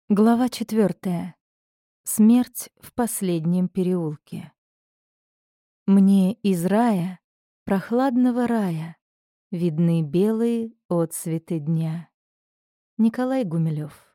Глава 4. Смерть в последнем переулке. Мне из рая, прохладного рая, видны белые отсветы дня. Николай Гумилёв.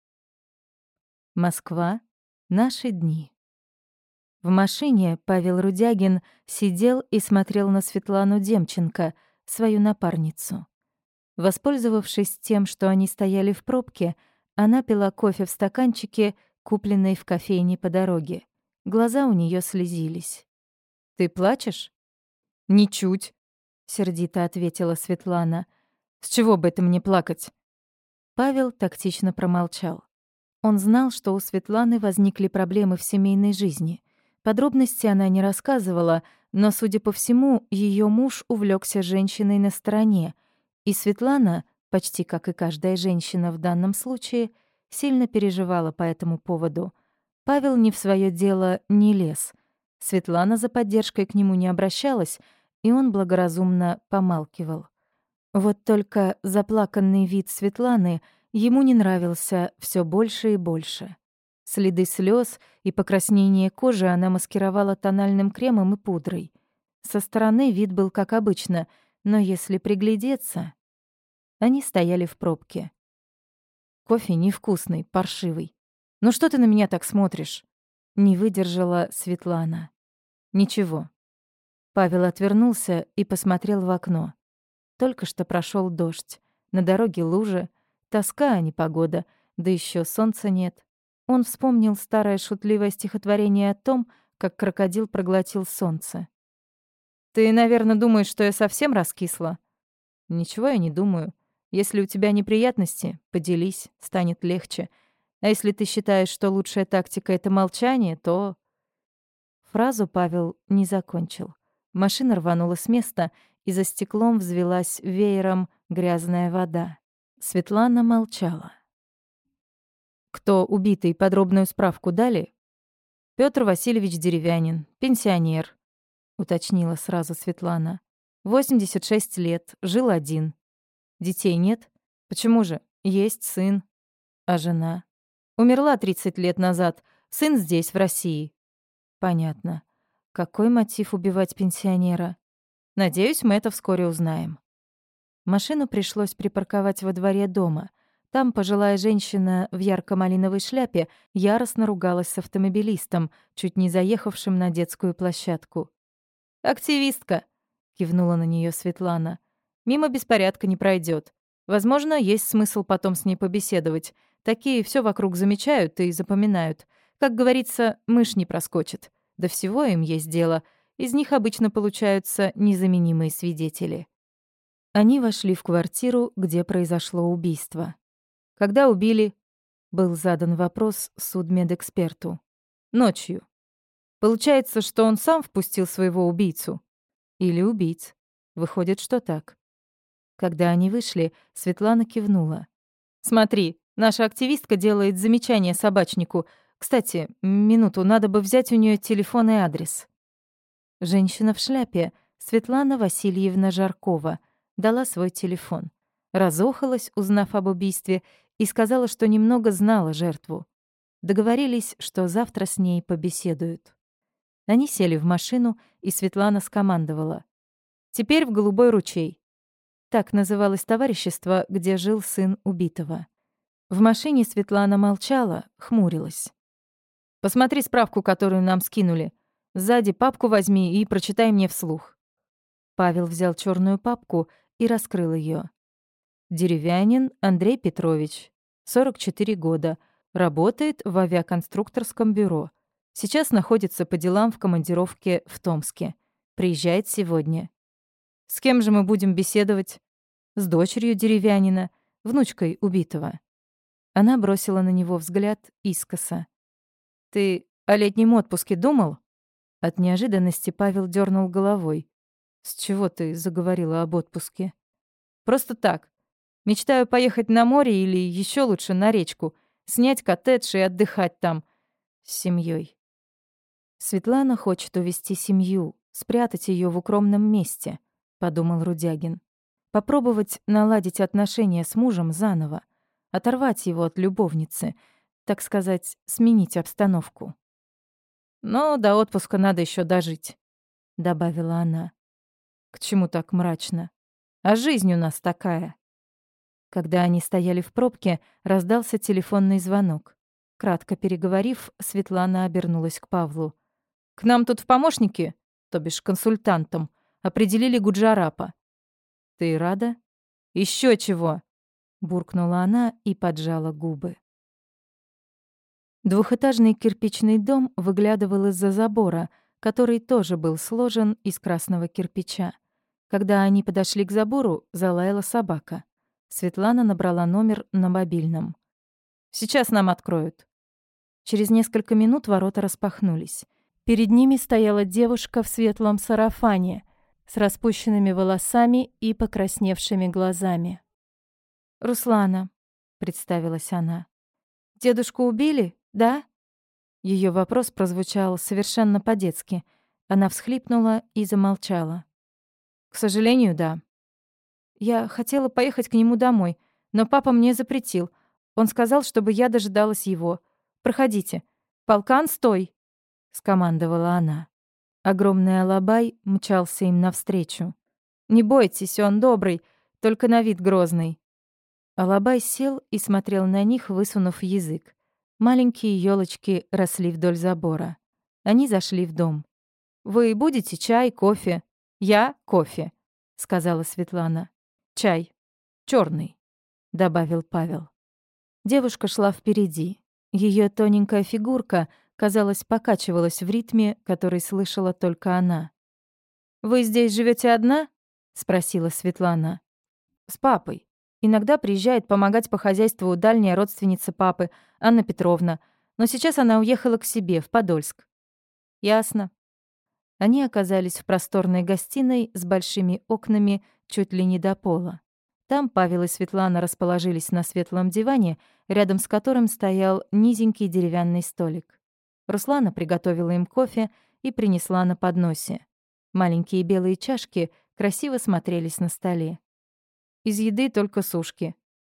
Москва. Наши дни. В машине Павел Рудягин сидел и смотрел на Светлану Демченко, свою напарницу. Воспользовавшись тем, что они стояли в пробке, она пила кофе в стаканчике, купленной в кофейне по дороге. Глаза у нее слезились. «Ты плачешь?» «Ничуть», — сердито ответила Светлана. «С чего бы это мне плакать?» Павел тактично промолчал. Он знал, что у Светланы возникли проблемы в семейной жизни. Подробности она не рассказывала, но, судя по всему, ее муж увлекся женщиной на стороне, и Светлана, почти как и каждая женщина в данном случае, сильно переживала по этому поводу. Павел не в свое дело не лез. Светлана за поддержкой к нему не обращалась, и он благоразумно помалкивал. Вот только заплаканный вид Светланы ему не нравился все больше и больше. Следы слез и покраснение кожи она маскировала тональным кремом и пудрой. Со стороны вид был как обычно, но если приглядеться... Они стояли в пробке. Кофе невкусный, паршивый. «Ну что ты на меня так смотришь?» Не выдержала Светлана. «Ничего». Павел отвернулся и посмотрел в окно. Только что прошел дождь. На дороге лужи. Тоска, а не погода. Да еще солнца нет. Он вспомнил старое шутливое стихотворение о том, как крокодил проглотил солнце. «Ты, наверное, думаешь, что я совсем раскисла?» «Ничего я не думаю. Если у тебя неприятности, поделись, станет легче. А если ты считаешь, что лучшая тактика — это молчание, то...» Фразу Павел не закончил. Машина рванула с места, и за стеклом взвилась веером грязная вода. Светлана молчала. «Кто убитый, подробную справку дали?» «Пётр Васильевич Деревянин, пенсионер», — уточнила сразу Светлана. 86 лет, жил один. Детей нет? Почему же? Есть сын. А жена? Умерла 30 лет назад. Сын здесь, в России. Понятно. Какой мотив убивать пенсионера? Надеюсь, мы это вскоре узнаем. Машину пришлось припарковать во дворе дома. Там пожилая женщина в ярко-малиновой шляпе яростно ругалась с автомобилистом, чуть не заехавшим на детскую площадку. «Активистка!» — кивнула на нее Светлана. «Мимо беспорядка не пройдет. Возможно, есть смысл потом с ней побеседовать. Такие все вокруг замечают и запоминают. Как говорится, мышь не проскочит. До всего им есть дело. Из них обычно получаются незаменимые свидетели». Они вошли в квартиру, где произошло убийство. «Когда убили?» — был задан вопрос судмедэксперту. «Ночью. Получается, что он сам впустил своего убийцу? Или убийц? Выходит, что так». Когда они вышли, Светлана кивнула. «Смотри, наша активистка делает замечание собачнику. Кстати, минуту, надо бы взять у нее телефон и адрес». Женщина в шляпе, Светлана Васильевна Жаркова, дала свой телефон. Разохалась, узнав об убийстве, и сказала, что немного знала жертву. Договорились, что завтра с ней побеседуют. Они сели в машину, и Светлана скомандовала. «Теперь в Голубой ручей». Так называлось товарищество, где жил сын убитого. В машине Светлана молчала, хмурилась. «Посмотри справку, которую нам скинули. Сзади папку возьми и прочитай мне вслух». Павел взял черную папку и раскрыл ее. Деревянин Андрей Петрович, 44 года, работает в авиаконструкторском бюро. Сейчас находится по делам в командировке в Томске. Приезжает сегодня. С кем же мы будем беседовать? С дочерью деревянина, внучкой убитого. Она бросила на него взгляд искоса. «Ты о летнем отпуске думал?» От неожиданности Павел дернул головой. «С чего ты заговорила об отпуске?» «Просто так. Мечтаю поехать на море или еще лучше на речку, снять коттедж и отдыхать там с семьей. «Светлана хочет увести семью, спрятать ее в укромном месте», — подумал Рудягин. «Попробовать наладить отношения с мужем заново, оторвать его от любовницы. так сказать, сменить обстановку. «Но до отпуска надо еще дожить», — добавила она. «К чему так мрачно? А жизнь у нас такая». Когда они стояли в пробке, раздался телефонный звонок. Кратко переговорив, Светлана обернулась к Павлу. «К нам тут в помощники, то бишь консультантам, определили Гуджарапа». «Ты рада?» Еще чего!» — буркнула она и поджала губы. Двухэтажный кирпичный дом выглядывал из-за забора, который тоже был сложен из красного кирпича. Когда они подошли к забору, залаяла собака. Светлана набрала номер на мобильном. «Сейчас нам откроют». Через несколько минут ворота распахнулись. Перед ними стояла девушка в светлом сарафане с распущенными волосами и покрасневшими глазами. «Руслана», — представилась она. «Дедушку убили, да?» Ее вопрос прозвучал совершенно по-детски. Она всхлипнула и замолчала. «К сожалению, да. Я хотела поехать к нему домой, но папа мне запретил. Он сказал, чтобы я дожидалась его. Проходите. Полкан, стой!» — скомандовала она. Огромный алабай мчался им навстречу. «Не бойтесь, он добрый, только на вид грозный». Алабай сел и смотрел на них, высунув язык. Маленькие ёлочки росли вдоль забора. Они зашли в дом. «Вы будете чай, кофе?» «Я — кофе», — сказала Светлана. «Чай. Черный, добавил Павел. Девушка шла впереди. Ее тоненькая фигурка, казалось, покачивалась в ритме, который слышала только она. «Вы здесь живете одна?» — спросила Светлана. «С папой. Иногда приезжает помогать по хозяйству дальняя родственница папы, Анна Петровна. Но сейчас она уехала к себе, в Подольск». «Ясно». Они оказались в просторной гостиной с большими окнами чуть ли не до пола. Там Павел и Светлана расположились на светлом диване, рядом с которым стоял низенький деревянный столик. Руслана приготовила им кофе и принесла на подносе. Маленькие белые чашки красиво смотрелись на столе. «Из еды только сушки».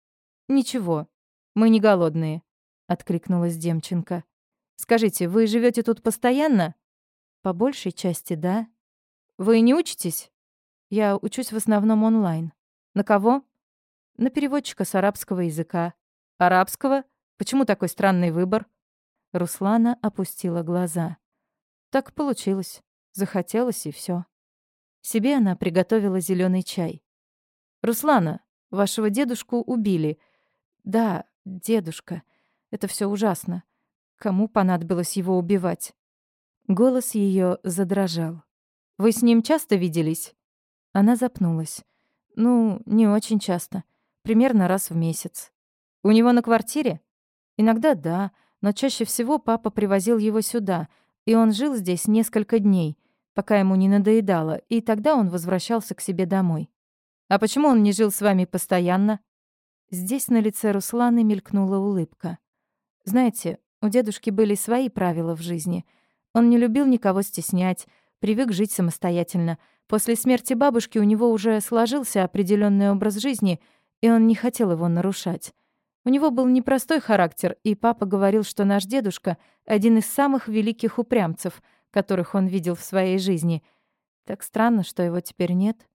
«Ничего, мы не голодные», — откликнулась Демченко. «Скажите, вы живете тут постоянно?» «По большей части, да». «Вы не учитесь?» «Я учусь в основном онлайн». «На кого?» «На переводчика с арабского языка». «Арабского? Почему такой странный выбор?» Руслана опустила глаза. «Так получилось. Захотелось, и все. Себе она приготовила зеленый чай. «Руслана, вашего дедушку убили». «Да, дедушка. Это все ужасно. Кому понадобилось его убивать?» Голос ее задрожал. «Вы с ним часто виделись?» Она запнулась. «Ну, не очень часто. Примерно раз в месяц». «У него на квартире?» «Иногда да, но чаще всего папа привозил его сюда, и он жил здесь несколько дней, пока ему не надоедало, и тогда он возвращался к себе домой». «А почему он не жил с вами постоянно?» Здесь на лице Русланы мелькнула улыбка. «Знаете, у дедушки были свои правила в жизни. Он не любил никого стеснять, привык жить самостоятельно. После смерти бабушки у него уже сложился определенный образ жизни, и он не хотел его нарушать. У него был непростой характер, и папа говорил, что наш дедушка — один из самых великих упрямцев, которых он видел в своей жизни. Так странно, что его теперь нет».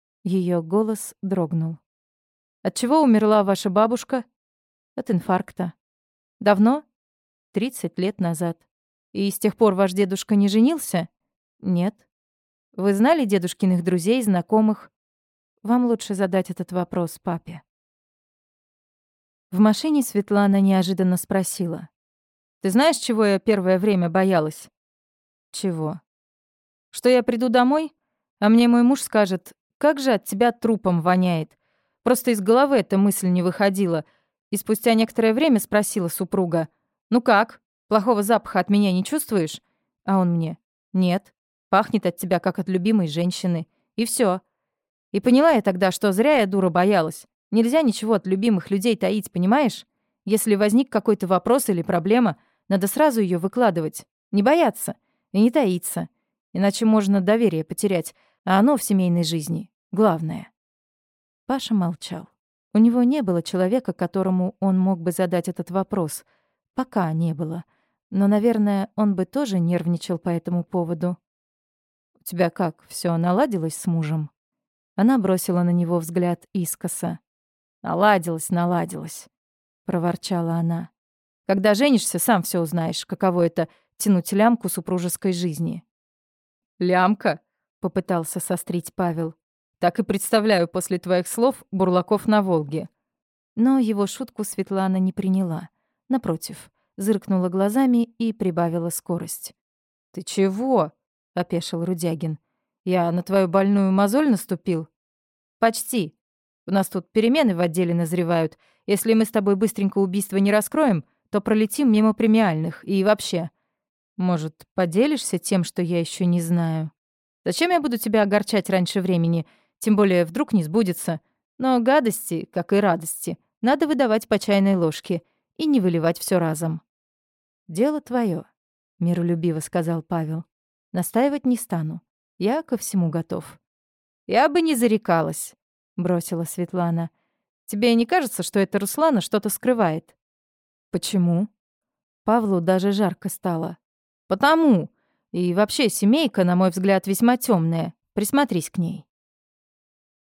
Ее голос дрогнул. «От чего умерла ваша бабушка?» «От инфаркта». «Давно?» 30 лет назад. И с тех пор ваш дедушка не женился?» «Нет». «Вы знали дедушкиных друзей, знакомых?» «Вам лучше задать этот вопрос папе». В машине Светлана неожиданно спросила. «Ты знаешь, чего я первое время боялась?» «Чего?» «Что я приду домой, а мне мой муж скажет: как же от тебя трупом воняет?» Просто из головы эта мысль не выходила. И спустя некоторое время спросила супруга: «Ну как, плохого запаха от меня не чувствуешь?» А он мне: «Нет, пахнет от тебя, как от любимой женщины». И все. И поняла я тогда, что зря я, дура, боялась. Нельзя ничего от любимых людей таить, понимаешь? Если возник какой-то вопрос или проблема, надо сразу ее выкладывать. Не бояться и не таиться. Иначе можно доверие потерять, а оно в семейной жизни главное. Паша молчал. У него не было человека, которому он мог бы задать этот вопрос. Пока не было. Но, наверное, он бы тоже нервничал по этому поводу. «У тебя как, все наладилось с мужем?» Она бросила на него взгляд искоса. «Наладилось, наладилось», — проворчала она. «Когда женишься, сам все узнаешь, каково это — тянуть лямку супружеской жизни». «Лямка?» — попытался сострить Павел. «Так и представляю после твоих слов бурлаков на Волге». Но его шутку Светлана не приняла. Напротив, зыркнула глазами и прибавила скорость. «Ты чего?» — опешил Рудягин. «Я на твою больную мозоль наступил?» «Почти. У нас тут перемены в отделе назревают. Если мы с тобой быстренько убийство не раскроем, то пролетим мимо премиальных. И вообще, может, поделишься тем, что я еще не знаю? Зачем я буду тебя огорчать раньше времени? Тем более, вдруг не сбудется. Но гадости, как и радости, надо выдавать по чайной ложке и не выливать все разом». «Дело твое, миролюбиво сказал Павел. «Настаивать не стану. Я ко всему готов». «Я бы не зарекалась», — бросила Светлана. «Тебе не кажется, что эта Руслана что-то скрывает?» «Почему?» Павлу даже жарко стало. «Потому. И вообще семейка, на мой взгляд, весьма темная. Присмотрись к ней».